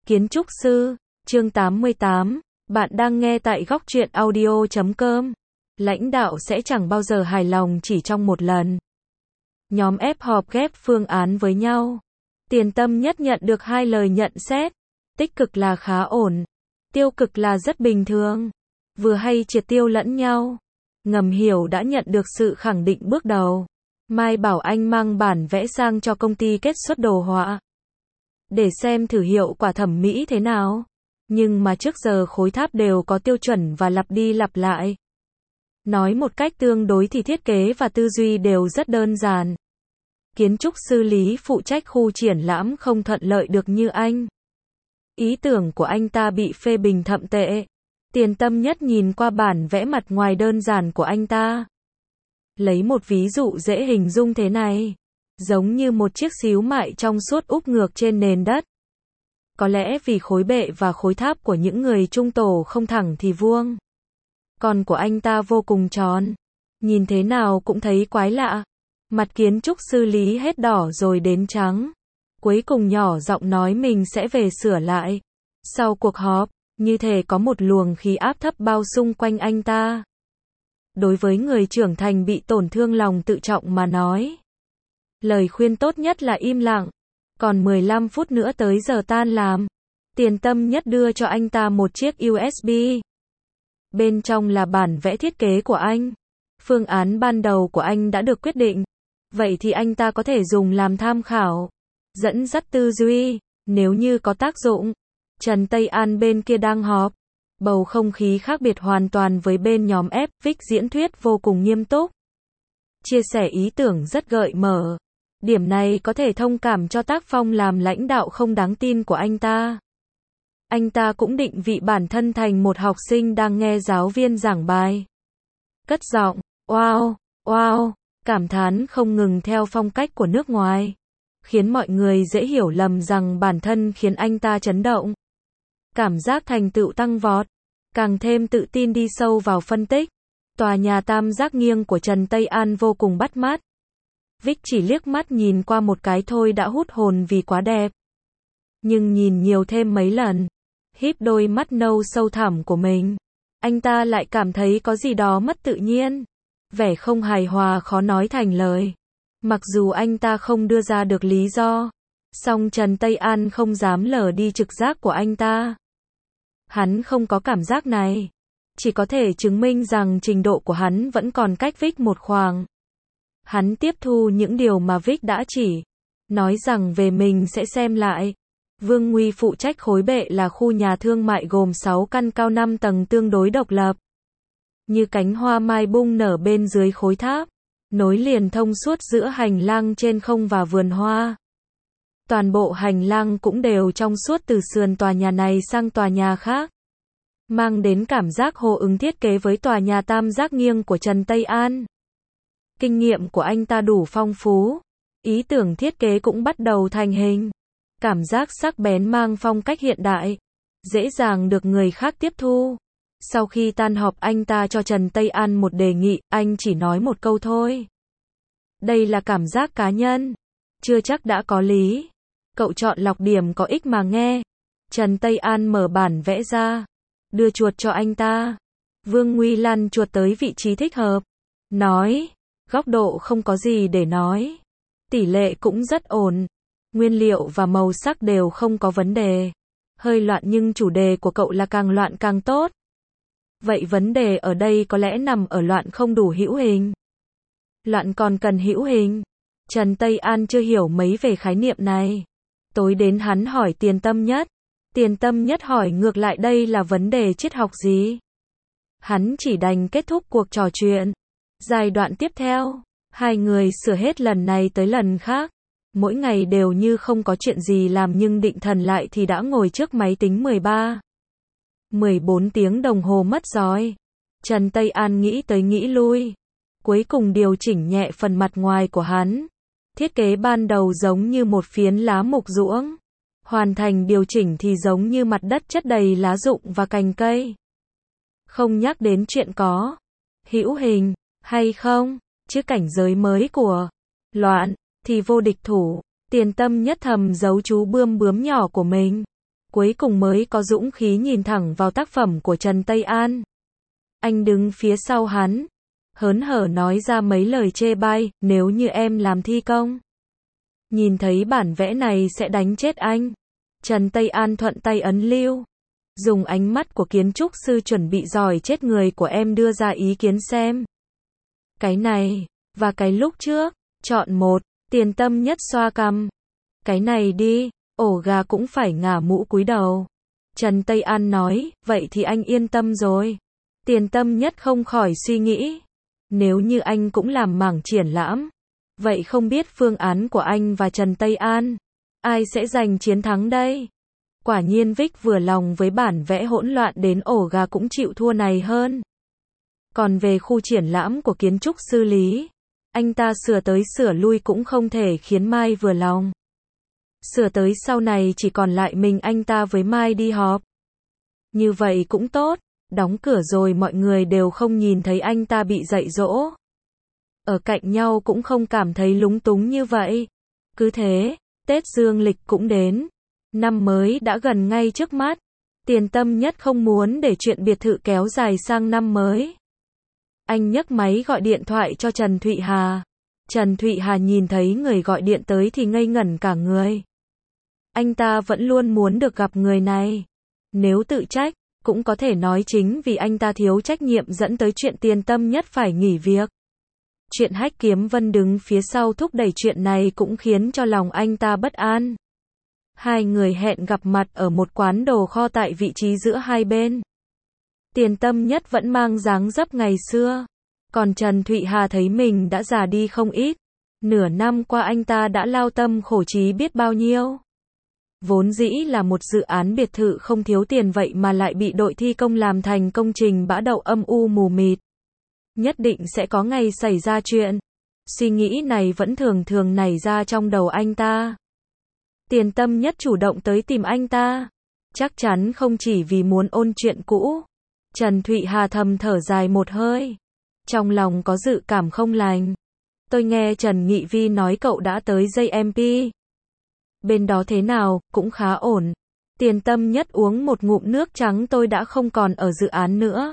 Kiến trúc sư, chương 88, bạn đang nghe tại góc truyện audio.com. Lãnh đạo sẽ chẳng bao giờ hài lòng chỉ trong một lần. Nhóm F họp ghép phương án với nhau. Tiền Tâm Nhất nhận được 2 lời nhận xét. Tích cực là khá ổn, tiêu cực là rất bình thường. Vừa hay triệt tiêu lẫn nhau. Ngầm hiểu đã nhận được sự khẳng định bước đầu. Mai bảo anh mang bản vẽ sang cho công ty kết xuất đồ họa, để xem thử hiệu quả thẩm mỹ thế nào. Nhưng mà trước giờ khối tháp đều có tiêu chuẩn và lặp đi lặp lại. Nói một cách tương đối thì thiết kế và tư duy đều rất đơn giản. Kiến trúc sư Lý phụ trách khu triển lãm không thuận lợi được như anh. Ý tưởng của anh ta bị phê bình thậm tệ. Tiền Tâm Nhất nhìn qua bản vẽ mặt ngoài đơn giản của anh ta. Lấy một ví dụ dễ hình dung thế này. Giống như một chiếc xíu mại trong suốt úp ngược trên nền đất. Có lẽ vì khối bệ và khối tháp của những người trung tổ không thẳng thì vuông. Còn của anh ta vô cùng tròn. Nhìn thế nào cũng thấy quái lạ. Mặt kiến trúc sư Lý hết đỏ rồi đến trắng. Cuối cùng nhỏ giọng nói mình sẽ về sửa lại. Sau cuộc họp, như thể có một luồng khí áp thấp bao xung quanh anh ta. Đối với người trưởng thành bị tổn thương lòng tự trọng mà nói, lời khuyên tốt nhất là im lặng. Còn 15 phút nữa tới giờ tan làm. Tiền Tâm Nhất đưa cho anh ta một chiếc USB. Bên trong là bản vẽ thiết kế của anh. Phương án ban đầu của anh đã được quyết định. Vậy thì anh ta có thể dùng làm tham khảo, dẫn dắt tư duy, nếu như có tác dụng. Trần Tây An bên kia đang họp. Bầu không khí khác biệt hoàn toàn với bên nhóm F. Vic diễn thuyết vô cùng nghiêm túc. Chia sẻ ý tưởng rất gợi mở. Điểm này có thể thông cảm cho tác phong làm lãnh đạo không đáng tin của anh ta. Anh ta cũng định vị bản thân thành một học sinh đang nghe giáo viên giảng bài. Cất giọng, wow, wow, cảm thán không ngừng theo phong cách của nước ngoài. Khiến mọi người dễ hiểu lầm rằng bản thân khiến anh ta chấn động. Cảm giác thành tựu tăng vọt. Càng thêm tự tin đi sâu vào phân tích. Tòa nhà tam giác nghiêng của Trần Tây An vô cùng bắt mắt. Vic chỉ liếc mắt nhìn qua một cái thôi đã hút hồn vì quá đẹp. Nhưng nhìn nhiều thêm mấy lần, híp đôi mắt nâu sâu thẳm của mình, anh ta lại cảm thấy có gì đó mất tự nhiên. Vẻ không hài hòa khó nói thành lời. Mặc dù anh ta không đưa ra được lý do, song Trần Tây An không dám lờ đi trực giác của anh ta. Hắn không có cảm giác này. Chỉ có thể chứng minh rằng trình độ của hắn vẫn còn cách Vic một khoảng. Hắn tiếp thu những điều mà Vic đã chỉ. Nói rằng về mình sẽ xem lại. Vương Nguy phụ trách khối bệ là khu nhà thương mại gồm 6 căn cao 5 tầng tương đối độc lập. Như cánh hoa mai bung nở bên dưới khối tháp. Nối liền thông suốt giữa hành lang trên không và vườn hoa. Toàn bộ hành lang cũng đều trong suốt từ sườn tòa nhà này sang tòa nhà khác. Mang đến cảm giác hô ứng thiết kế với tòa nhà tam giác nghiêng của Trần Tây An. Kinh nghiệm của anh ta đủ phong phú. Ý tưởng thiết kế cũng bắt đầu thành hình. Cảm giác sắc bén mang phong cách hiện đại. Dễ dàng được người khác tiếp thu. Sau khi tan họp anh ta cho Trần Tây An một đề nghị, anh chỉ nói một câu thôi. Đây là cảm giác cá nhân. Chưa chắc đã có lý. Cậu chọn lọc điểm có ích mà nghe. Trần Tây An mở bản vẽ ra. Đưa chuột cho anh ta. Vương Nguy lăn chuột tới vị trí thích hợp. Nói. Góc độ không có gì để nói. Tỷ lệ cũng rất ổn. Nguyên liệu và màu sắc đều không có vấn đề. Hơi loạn nhưng chủ đề của cậu là càng loạn càng tốt. Vậy vấn đề ở đây có lẽ nằm ở loạn không đủ hữu hình. Loạn còn cần hữu hình. Trần Tây An chưa hiểu mấy về khái niệm này. Tối đến hắn hỏi Tiền Tâm Nhất. Tiền Tâm Nhất hỏi ngược lại đây là vấn đề triết học gì. Hắn chỉ đành kết thúc cuộc trò chuyện. Giai đoạn tiếp theo, hai người sửa hết lần này tới lần khác. Mỗi ngày đều như không có chuyện gì làm nhưng định thần lại thì đã ngồi trước máy tính 14 tiếng đồng hồ mất rồi. Trần Tây An nghĩ tới nghĩ lui. Cuối cùng điều chỉnh nhẹ phần mặt ngoài của hắn. Thiết kế ban đầu giống như một phiến lá mục ruỗng. Hoàn thành điều chỉnh thì giống như mặt đất chất đầy lá rụng và cành cây. Không nhắc đến chuyện có hữu hình hay không, chứ cảnh giới mới của loạn thì vô địch thủ. Tiền Tâm Nhất thầm giấu chú bươm bướm nhỏ của mình. cuối cùng mới có dũng khí nhìn thẳng vào tác phẩm của Trần Tây An. Anh đứng phía sau hắn, hớn hở nói ra mấy lời chê bai, nếu như em làm thi công, nhìn thấy bản vẽ này sẽ đánh chết anh. Trần Tây An thuận tay ấn lưu, dùng ánh mắt của kiến trúc sư chuẩn bị giỏi chết người của em đưa ra ý kiến xem. Cái này, và cái lúc trước, chọn một. Tiền Tâm Nhất xoa cằm. Cái này đi, ổ gà cũng phải ngả mũ cúi đầu. Trần Tây An nói, vậy thì anh yên tâm rồi. Tiền Tâm Nhất không khỏi suy nghĩ, nếu như anh cũng làm mảng triển lãm, vậy không biết phương án của anh và Trần Tây An, ai sẽ giành chiến thắng đây? Quả nhiên Vic vừa lòng với bản vẽ hỗn loạn đến ổ gà cũng chịu thua này hơn. Còn về khu triển lãm của kiến trúc sư Lý, anh ta sửa tới sửa lui cũng không thể khiến Mai vừa lòng. Sửa tới sau này chỉ còn lại mình anh ta với Mai đi họp. Như vậy cũng tốt, đóng cửa rồi mọi người đều không nhìn thấy anh ta bị dạy dỗ. Ở cạnh nhau cũng không cảm thấy lúng túng như vậy. Cứ thế, Tết Dương lịch cũng đến. Năm mới đã gần ngay trước mắt. Tiền Tâm Nhất không muốn để chuyện biệt thự kéo dài sang năm mới. Anh nhấc máy gọi điện thoại cho Trần Thụy Hà. Trần Thụy Hà nhìn thấy người gọi điện tới thì ngây ngẩn cả người. Anh ta vẫn luôn muốn được gặp người này. Nếu tự trách, cũng có thể nói chính vì anh ta thiếu trách nhiệm dẫn tới chuyện Tiền Tâm Nhất phải nghỉ việc. Chuyện Hách Kiếm Vân đứng phía sau thúc đẩy chuyện này cũng khiến cho lòng anh ta bất an. Hai người hẹn gặp mặt ở một quán đồ kho tại vị trí giữa hai bên. Tiền Tâm Nhất vẫn mang dáng dấp ngày xưa. Còn Trần Thụy Hà thấy mình đã già đi không ít. Nửa năm qua anh ta đã lao tâm khổ trí biết bao nhiêu. Vốn dĩ là một dự án biệt thự không thiếu tiền vậy mà lại bị đội thi công làm thành công trình bã đậu âm u mù mịt. Nhất định sẽ có ngày xảy ra chuyện. Suy nghĩ này vẫn thường thường nảy ra trong đầu anh ta. Tiền Tâm Nhất chủ động tới tìm anh ta. Chắc chắn không chỉ vì muốn ôn chuyện cũ. Trần Thụy Hà thầm thở dài một hơi. Trong lòng có dự cảm không lành. Tôi nghe Trần Nghị Vi nói cậu đã tới JMP. Bên đó thế nào, cũng khá ổn. Tiền Tâm Nhất uống một ngụm nước trắng, tôi đã không còn ở dự án nữa.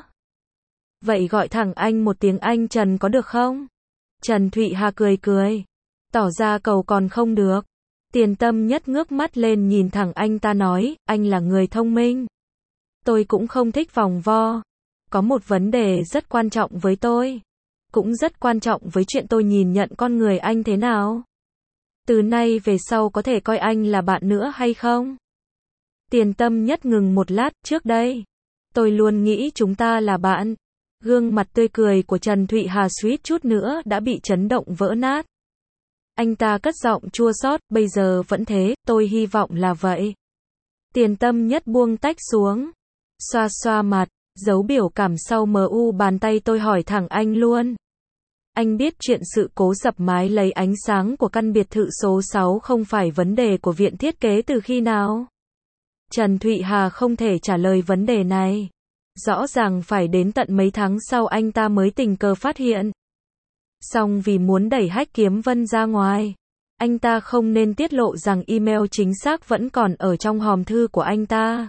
Vậy gọi thẳng anh một tiếng anh Trần có được không? Trần Thụy Hà cười cười. Tỏ ra cầu còn không được. Tiền Tâm Nhất ngước mắt lên nhìn thẳng anh ta nói, anh là người thông minh. Tôi cũng không thích vòng vo. Có một vấn đề rất quan trọng với tôi. Cũng rất quan trọng với chuyện tôi nhìn nhận con người anh thế nào. Từ nay về sau có thể coi anh là bạn nữa hay không? Tiền Tâm Nhất ngừng một lát, trước đây. Tôi luôn nghĩ chúng ta là bạn. Gương mặt tươi cười của Trần Thụy Hà suýt chút nữa đã bị chấn động vỡ nát. Anh ta cất giọng chua xót, bây giờ vẫn thế, tôi hy vọng là vậy. Tiền Tâm Nhất buông tách xuống. Xoa xoa mặt, giấu biểu cảm sau MU bàn tay, tôi hỏi thẳng anh luôn. Anh biết chuyện sự cố dập mái lấy ánh sáng của căn biệt thự số 6 không phải vấn đề của viện thiết kế từ khi nào? Trần Thụy Hà không thể trả lời vấn đề này. Rõ ràng phải đến tận mấy tháng sau anh ta mới tình cờ phát hiện. Song vì muốn đẩy Hách Kiếm Vân ra ngoài, anh ta không nên tiết lộ rằng email chính xác vẫn còn ở trong hòm thư của anh ta.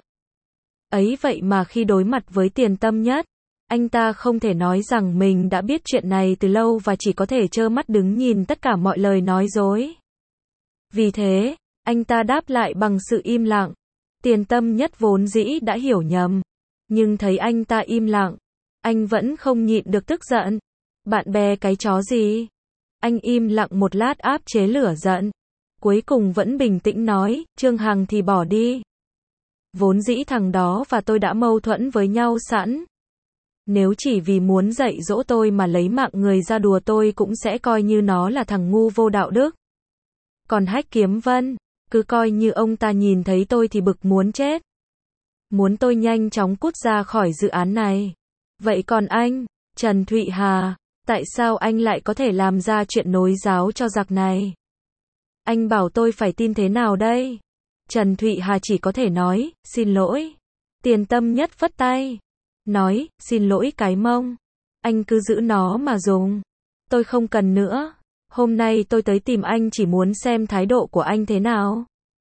Ấy vậy mà khi đối mặt với Tiền Tâm Nhất, anh ta không thể nói rằng mình đã biết chuyện này từ lâu và chỉ có thể trơ mắt đứng nhìn tất cả mọi lời nói dối. Vì thế, anh ta đáp lại bằng sự im lặng. Tiền Tâm Nhất vốn dĩ đã hiểu nhầm, nhưng thấy anh ta im lặng, anh vẫn không nhịn được tức giận. Bạn bè cái chó gì? Anh im lặng một lát áp chế lửa giận. Cuối cùng vẫn bình tĩnh nói, Trương Hằng thì bỏ đi. Vốn dĩ thằng đó và tôi đã mâu thuẫn với nhau sẵn. Nếu chỉ vì muốn dạy dỗ tôi mà lấy mạng người ra đùa tôi cũng sẽ coi như nó là thằng ngu vô đạo đức. Còn Hách Kiếm Vân, cứ coi như ông ta nhìn thấy tôi thì bực muốn chết. Muốn tôi nhanh chóng cút ra khỏi dự án này. Vậy còn anh, Trần Thụy Hà, tại sao anh lại có thể làm ra chuyện nối giáo cho giặc này? Anh bảo tôi phải tin thế nào đây? Trần Thụy Hà chỉ có thể nói, xin lỗi. Tiền Tâm Nhất phất tay. Nói, xin lỗi cái mông. Anh cứ giữ nó mà dùng. Tôi không cần nữa. Hôm nay tôi tới tìm anh chỉ muốn xem thái độ của anh thế nào.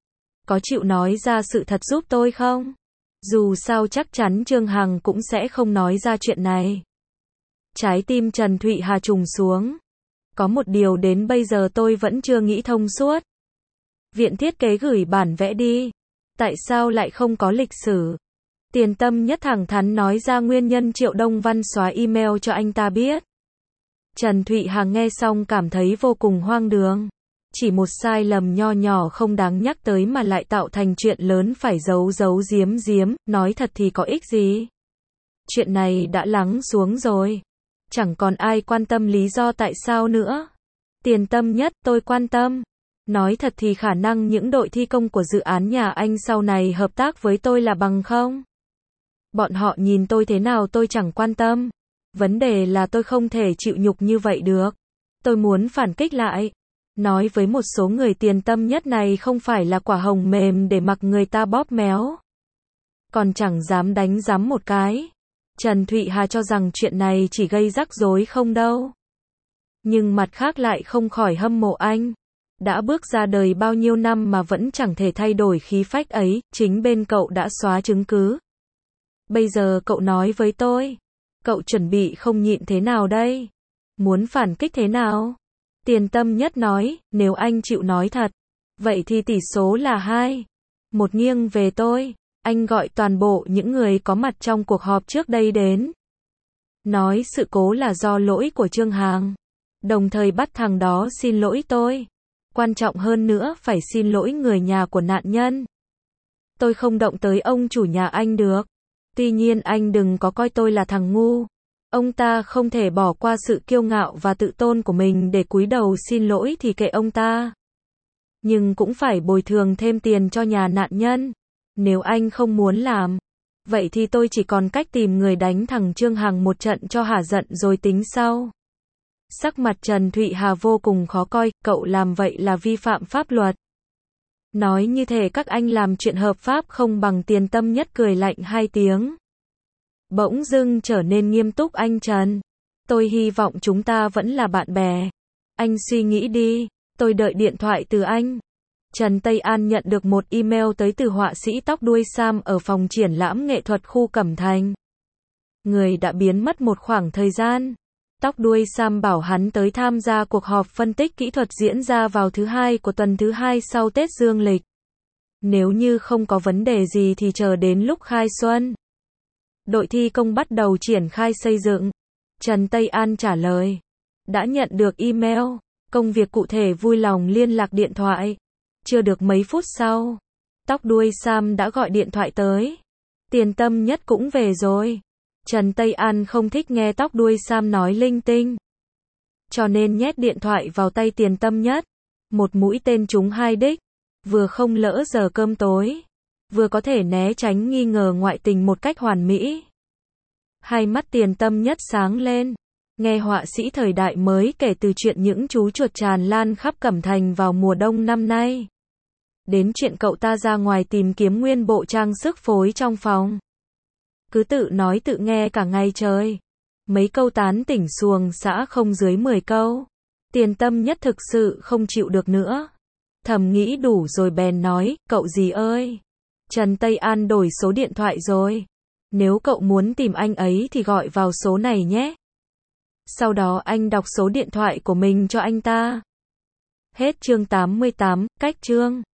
Có chịu nói ra sự thật giúp tôi không? Dù sao chắc chắn Trương Hằng cũng sẽ không nói ra chuyện này. Trái tim Trần Thụy Hà trùng xuống. Có một điều đến bây giờ tôi vẫn chưa nghĩ thông suốt. Viện thiết kế gửi bản vẽ đi. Tại sao lại không có lịch sử? Tiền Tâm Nhất thẳng thắn nói ra nguyên nhân Triệu Đông Văn xóa email cho anh ta biết. Trần Thụy Hà nghe xong cảm thấy vô cùng hoang đường. Chỉ một sai lầm nho nhỏ không đáng nhắc tới mà lại tạo thành chuyện lớn phải giấu giấu giếm giếm, nói thật thì có ích gì? Chuyện này đã lắng xuống rồi. Chẳng còn ai quan tâm lý do tại sao nữa. Tiền Tâm Nhất, tôi quan tâm. Nói thật thì khả năng những đội thi công của dự án nhà anh sau này hợp tác với tôi là bằng không? Bọn họ nhìn tôi thế nào tôi chẳng quan tâm. Vấn đề là tôi không thể chịu nhục như vậy được. Tôi muốn phản kích lại. Nói với một số người Tiền Tâm Nhất này không phải là quả hồng mềm để mặc người ta bóp méo. Còn chẳng dám đánh giám một cái. Trần Thụy Hà cho rằng chuyện này chỉ gây rắc rối không đâu. Nhưng mặt khác lại không khỏi hâm mộ anh. Đã bước ra đời bao nhiêu năm mà vẫn chẳng thể thay đổi khí phách ấy, chính bên cậu đã xóa chứng cứ. Bây giờ cậu nói với tôi, cậu chuẩn bị không nhịn thế nào đây? Muốn phản kích thế nào? Tiền Tâm Nhất nói, nếu anh chịu nói thật, vậy thì tỷ số là 2-1 nghiêng về tôi. Anh gọi toàn bộ những người có mặt trong cuộc họp trước đây đến. Nói sự cố là do lỗi của Trương Hằng. Đồng thời bắt thằng đó xin lỗi tôi. Quan trọng hơn nữa phải xin lỗi người nhà của nạn nhân. Tôi không động tới ông chủ nhà anh được. Tuy nhiên anh đừng có coi tôi là thằng ngu. Ông ta không thể bỏ qua sự kiêu ngạo và tự tôn của mình để cúi đầu xin lỗi thì kệ ông ta. Nhưng cũng phải bồi thường thêm tiền cho nhà nạn nhân. Nếu anh không muốn làm, vậy thì tôi chỉ còn cách tìm người đánh thằng Trương Hằng một trận cho hả giận rồi tính sau. Sắc mặt Trần Thụy Hà vô cùng khó coi, cậu làm vậy là vi phạm pháp luật. Nói như thể các anh làm chuyện hợp pháp không bằng. Tiền Tâm Nhất cười lạnh 2 tiếng. Bỗng dưng trở nên nghiêm túc. Anh Trần, tôi hy vọng chúng ta vẫn là bạn bè. Anh suy nghĩ đi, tôi đợi điện thoại từ anh. Trần Tây An nhận được một email tới từ họa sĩ tóc đuôi Sam ở phòng triển lãm nghệ thuật khu Cẩm Thành. Người đã biến mất một khoảng thời gian. Tóc đuôi Sam bảo hắn tới tham gia cuộc họp phân tích kỹ thuật diễn ra vào thứ Hai của tuần thứ 2 sau Tết Dương lịch. Nếu như không có vấn đề gì thì chờ đến lúc khai xuân. Đội thi công bắt đầu triển khai xây dựng. Trần Tây An trả lời. Đã nhận được email. Công việc cụ thể vui lòng liên lạc điện thoại. Chưa được mấy phút sau, tóc đuôi Sam đã gọi điện thoại tới. Tiền Tâm Nhất cũng về rồi. Trần Tây An không thích nghe tóc đuôi Sam nói linh tinh. Cho nên nhét điện thoại vào tay Tiền Tâm Nhất. Một mũi tên trúng 2 đích. Vừa không lỡ giờ cơm tối. Vừa có thể né tránh nghi ngờ ngoại tình một cách hoàn mỹ. Hai mắt Tiền Tâm Nhất sáng lên. Nghe họa sĩ thời đại mới kể từ chuyện những chú chuột tràn lan khắp Cẩm Thành vào mùa đông năm nay. Đến chuyện cậu ta ra ngoài tìm kiếm nguyên bộ trang sức phối trong phòng. Cứ tự nói tự nghe cả ngày trời. Mấy câu tán tỉnh xuồng xã không dưới 10 câu. Tiền Tâm Nhất thực sự không chịu được nữa. Thầm nghĩ đủ rồi bèn nói, cậu gì ơi. Trần Tây An đổi số điện thoại rồi. Nếu cậu muốn tìm anh ấy thì gọi vào số này nhé. Sau đó anh đọc số điện thoại của mình cho anh ta. Hết chương 88, cách chương.